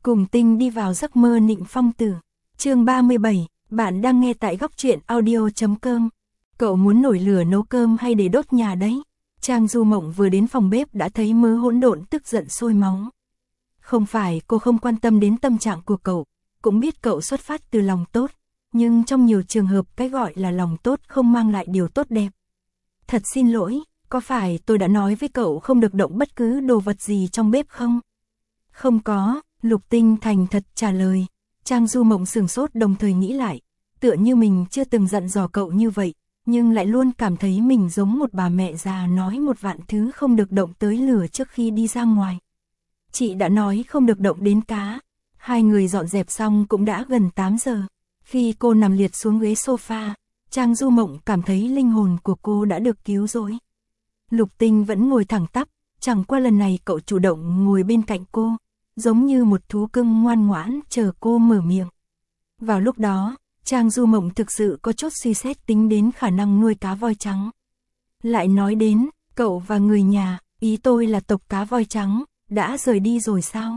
Cùng Tinh đi vào giấc mơ Nịnh Phong Tử. Chương 37, bạn đang nghe tại góc truyện audio.com. Cậu muốn nổi lửa nấu cơm hay để đốt nhà đấy? Trang Du Mộng vừa đến phòng bếp đã thấy Mớ Hỗn Độn tức giận sôi máu. Không phải cô không quan tâm đến tâm trạng của cậu, cũng biết cậu xuất phát từ lòng tốt, nhưng trong nhiều trường hợp cái gọi là lòng tốt không mang lại điều tốt đẹp. Thật xin lỗi, có phải tôi đã nói với cậu không được động bất cứ đồ vật gì trong bếp không? Không có, Lục Tinh thành thật trả lời. Trang Du Mộng sửng sốt đồng thời nghĩ lại, tựa như mình chưa từng dặn dò cậu như vậy, nhưng lại luôn cảm thấy mình giống một bà mẹ già nói một vạn thứ không được động tới lửa trước khi đi ra ngoài. Chị đã nói không được động đến cá. Hai người dọn dẹp xong cũng đã gần 8 giờ. Khi cô nằm liệt xuống ghế sofa, Trang Du Mộng cảm thấy linh hồn của cô đã được cứu rỗi. Lục Tinh vẫn ngồi thẳng tắp, chẳng qua lần này cậu chủ động ngồi bên cạnh cô, giống như một thú cưng ngoan ngoãn chờ cô mở miệng. Vào lúc đó, Trang Du Mộng thực sự có chút suy xét tính đến khả năng nuôi cá voi trắng. Lại nói đến, cậu và người nhà, ý tôi là tộc cá voi trắng, đã rời đi rồi sao?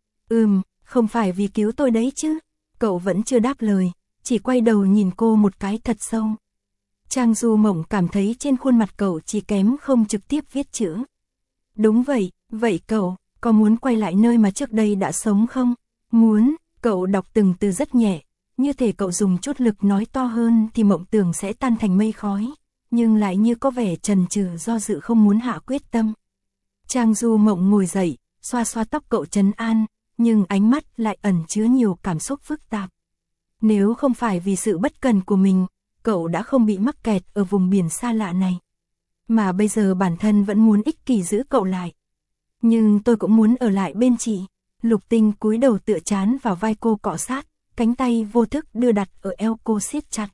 Không phải vì cứu tôi đấy chứ. Cậu vẫn chưa đáp lời, chỉ quay đầu nhìn cô một cái thật sâu. Trang Du Mộng cảm thấy trên khuôn mặt cậu chỉ kém không trực tiếp viết chữ. Đúng vậy, vậy cậu, có muốn quay lại nơi mà trước đây đã sống không? Muốn, cậu đọc từng từ rất nhẹ, như thể cậu dùng chút lực nói to hơn thì mộng tưởng sẽ tan thành mây khói, nhưng lại như có vẻ chần chừ do dự không muốn hạ quyết tâm. Trang Du Mộng ngồi dậy, xoa xoa tóc cậu trấn an, nhưng ánh mắt lại ẩn chứa nhiều cảm xúc phức tạp. Nếu không phải vì sự bất cần của mình, cậu đã không bị mắc kẹt ở vùng biển xa lạ này. Mà bây giờ bản thân vẫn muốn ích kỷ giữ cậu lại. Nhưng tôi cũng muốn ở lại bên chị. Lục Tinh cúi đầu tựa trán vào vai cô cọ sát, cánh tay vô thức đưa đặt ở eo cô siết chặt.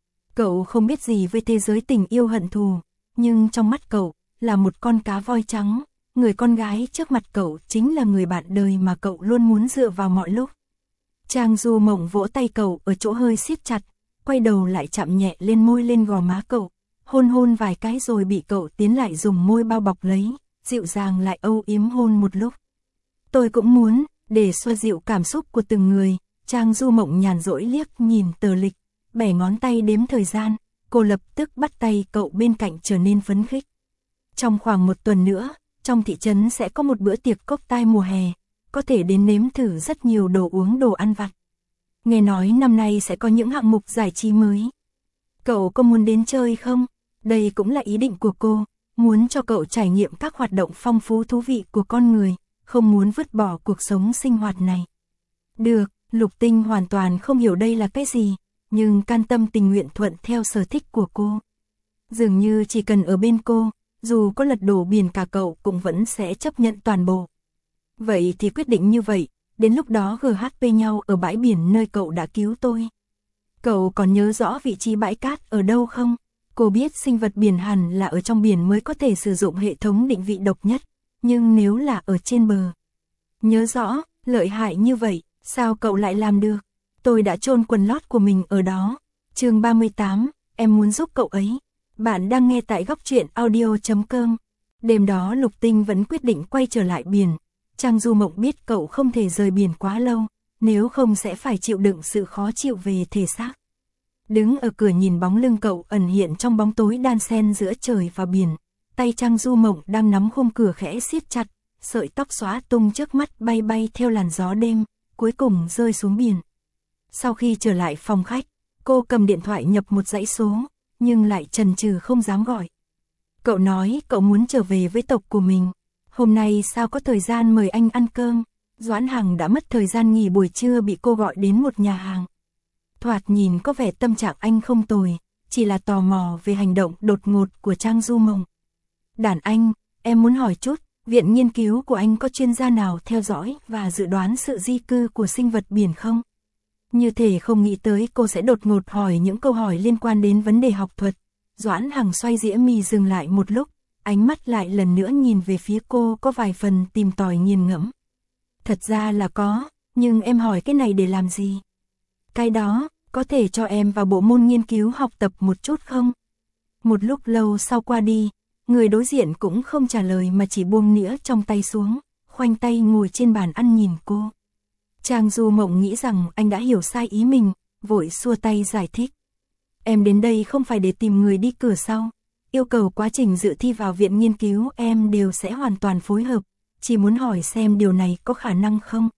Cậu không biết gì về thế giới tình yêu hận thù, nhưng trong mắt cậu là một con cá voi trắng. Người con gái trước mặt cậu chính là người bạn đời mà cậu luôn muốn dựa vào mọi lúc. Trang Du Mộng vỗ tay cậu ở chỗ hơi siết chặt, quay đầu lại chạm nhẹ lên môi lên gò má cậu, hôn vài cái rồi bị cậu tiến lại dùng môi bao bọc lấy, dịu dàng lại âu yếm hôn một lúc. Tôi cũng muốn, để xoa dịu cảm xúc của từng người. Trang Du Mộng nhàn rỗi liếc nhìn tờ lịch, bẻ ngón tay đếm thời gian, cô lập tức bắt tay cậu bên cạnh trở nên phấn khích. Trong khoảng 1 tuần nữa, trong thị trấn sẽ có một bữa tiệc cốc tai mùa hè, có thể đến nếm thử rất nhiều đồ uống đồ ăn vặt. Nghe nói năm nay sẽ có những hạng mục giải trí mới. Cậu có muốn đến chơi không? Đây cũng là ý định của cô, muốn cho cậu trải nghiệm các hoạt động phong phú thú vị của con người, không muốn vứt bỏ cuộc sống sinh hoạt này. Được, Lục Tinh hoàn toàn không hiểu đây là cái gì, nhưng can tâm tình nguyện thuận theo sở thích của cô. Dường như chỉ cần ở bên cô, dù có lật đổ biển cả cậu cũng vẫn sẽ chấp nhận toàn bộ. Vậy thì quyết định như vậy, đến lúc đó GHP nhau ở bãi biển nơi cậu đã cứu tôi. Cậu còn nhớ rõ vị trí bãi cát ở đâu không? Cô biết sinh vật biển hẳn là ở trong biển mới có thể sử dụng hệ thống định vị độc nhất, nhưng nếu là ở trên bờ. Nhớ rõ, lợi hại như vậy, sao cậu lại làm được? Tôi đã chôn quần lót của mình ở đó. Chương 38, em muốn giúp cậu ấy. Bạn đang nghe tại góc truyện audio.com. Đêm đó Lục Tinh vẫn quyết định quay trở lại biển. Trang Du Mộng biết cậu không thể rời biển quá lâu, nếu không sẽ phải chịu đựng sự khó chịu về thể xác. Đứng ở cửa nhìn bóng lưng cậu ẩn hiện trong bóng tối đan xen giữa trời và biển. Tay Trang Du Mộng đang nắm khung cửa khẽ siết chặt, sợi tóc xóa tung trước mắt bay bay theo làn gió đêm, cuối cùng rơi xuống biển. Sau khi trở lại phòng khách, cô cầm điện thoại nhập một dãy số, nhưng lại chần chừ không dám gọi. Cậu nói cậu muốn trở về với tộc của mình. Hôm nay sao có thời gian mời anh ăn cơm? Doãn Hằng đã mất thời gian nghỉ buổi trưa bị cô gọi đến một nhà hàng. Thoạt nhìn có vẻ tâm trạng anh không tồi, chỉ là tò mò về hành động đột ngột của Trang Du Mộng. Đàn anh, em muốn hỏi chút, viện nghiên cứu của anh có chuyên gia nào theo dõi và dự đoán sự di cư của sinh vật biển không? Như thể không nghĩ tới cô sẽ đột ngột hỏi những câu hỏi liên quan đến vấn đề học thuật. Doãn Hằng xoay dĩa mì dừng lại một lúc, ánh mắt lại lần nữa nhìn về phía cô có vài phần tìm tòi nghiền ngẫm. Thật ra là có, nhưng em hỏi cái này để làm gì? Cái đó, có thể cho em vào bộ môn nghiên cứu học tập một chút không? Một lúc lâu sau qua đi, người đối diện cũng không trả lời mà chỉ buông nĩa trong tay xuống, khoanh tay ngồi trên bàn ăn nhìn cô. Trang Du Mộng nghĩ rằng anh đã hiểu sai ý mình, vội xua tay giải thích. Em đến đây không phải để tìm người đi cửa sau. Yêu cầu quá trình dự thi vào viện nghiên cứu em đều sẽ hoàn toàn phối hợp, chỉ muốn hỏi xem điều này có khả năng không.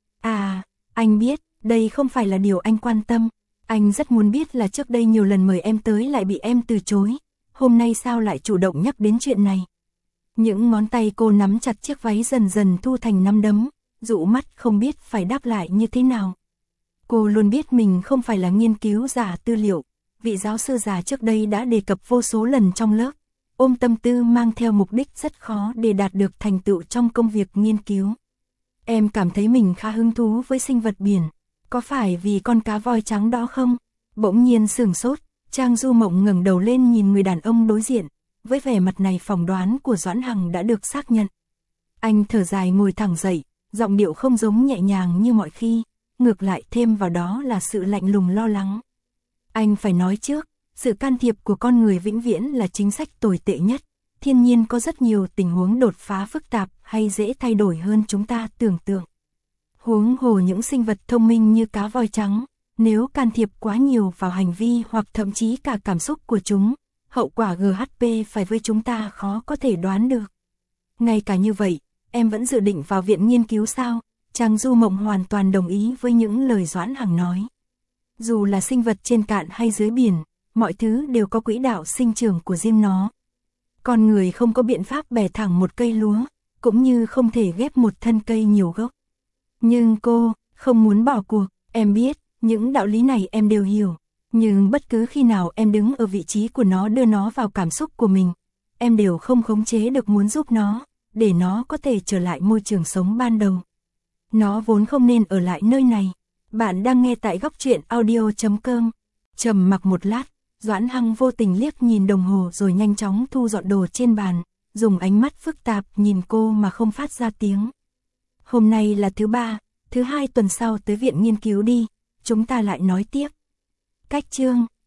À, anh biết, đây không phải là điều anh quan tâm. Anh rất muốn biết là trước đây nhiều lần mời em tới lại bị em từ chối. Hôm nay sao lại chủ động nhắc đến chuyện này. Những ngón tay cô nắm chặt chiếc váy dần dần thu thành nắm đấm, dụ mắt không biết phải đáp lại như thế nào. Cô luôn biết mình không phải là nghiên cứu giả tư liệu. Vị giáo sư già trước đây đã đề cập vô số lần trong lớp, ôm tâm tư mang theo mục đích rất khó để đạt được thành tựu trong công việc nghiên cứu. Em cảm thấy mình khá hứng thú với sinh vật biển, có phải vì con cá voi trắng đó không? Bỗng nhiên sửng sốt, Trang Du Mộng ngẩng đầu lên nhìn người đàn ông đối diện, với vẻ mặt này phỏng đoán của Doãn Hằng đã được xác nhận. Anh thở dài ngồi thẳng dậy, giọng điệu không giống nhẹ nhàng như mọi khi, ngược lại thêm vào đó là sự lạnh lùng lo lắng. Anh phải nói trước, sự can thiệp của con người vĩnh viễn là chính sách tồi tệ nhất. Thiên nhiên có rất nhiều tình huống đột phá phức tạp hay dễ thay đổi hơn chúng ta tưởng tượng. Huống hồ những sinh vật thông minh như cá voi trắng, nếu can thiệp quá nhiều vào hành vi hoặc thậm chí cả cảm xúc của chúng, hậu quả GHP phải với chúng ta khó có thể đoán được. Ngay cả như vậy, em vẫn dự định vào viện nghiên cứu sao? Trang Du Mộng hoàn toàn đồng ý với những lời Doãn Hằng nói. Dù là sinh vật trên cạn hay dưới biển, mọi thứ đều có quỹ đạo sinh trưởng của riêng nó. Con người không có biện pháp bẻ thẳng một cây lúa, cũng như không thể ghép một thân cây nhiều gốc. Nhưng cô, không muốn bỏ cuộc, em biết, những đạo lý này em đều hiểu. Nhưng bất cứ khi nào em đứng ở vị trí của nó đưa nó vào cảm xúc của mình, em đều không khống chế được muốn giúp nó, để nó có thể trở lại môi trường sống ban đầu. Nó vốn không nên ở lại nơi này. Bạn đang nghe tại góc truyện audio.com. Trầm mặc một lát, Doãn Hằng vô tình liếc nhìn đồng hồ rồi nhanh chóng thu dọn đồ trên bàn, dùng ánh mắt phức tạp nhìn cô mà không phát ra tiếng. Hôm nay là thứ 3, thứ 2 tuần sau tới viện nghiên cứu đi, chúng ta lại nói tiếp. Cách chương,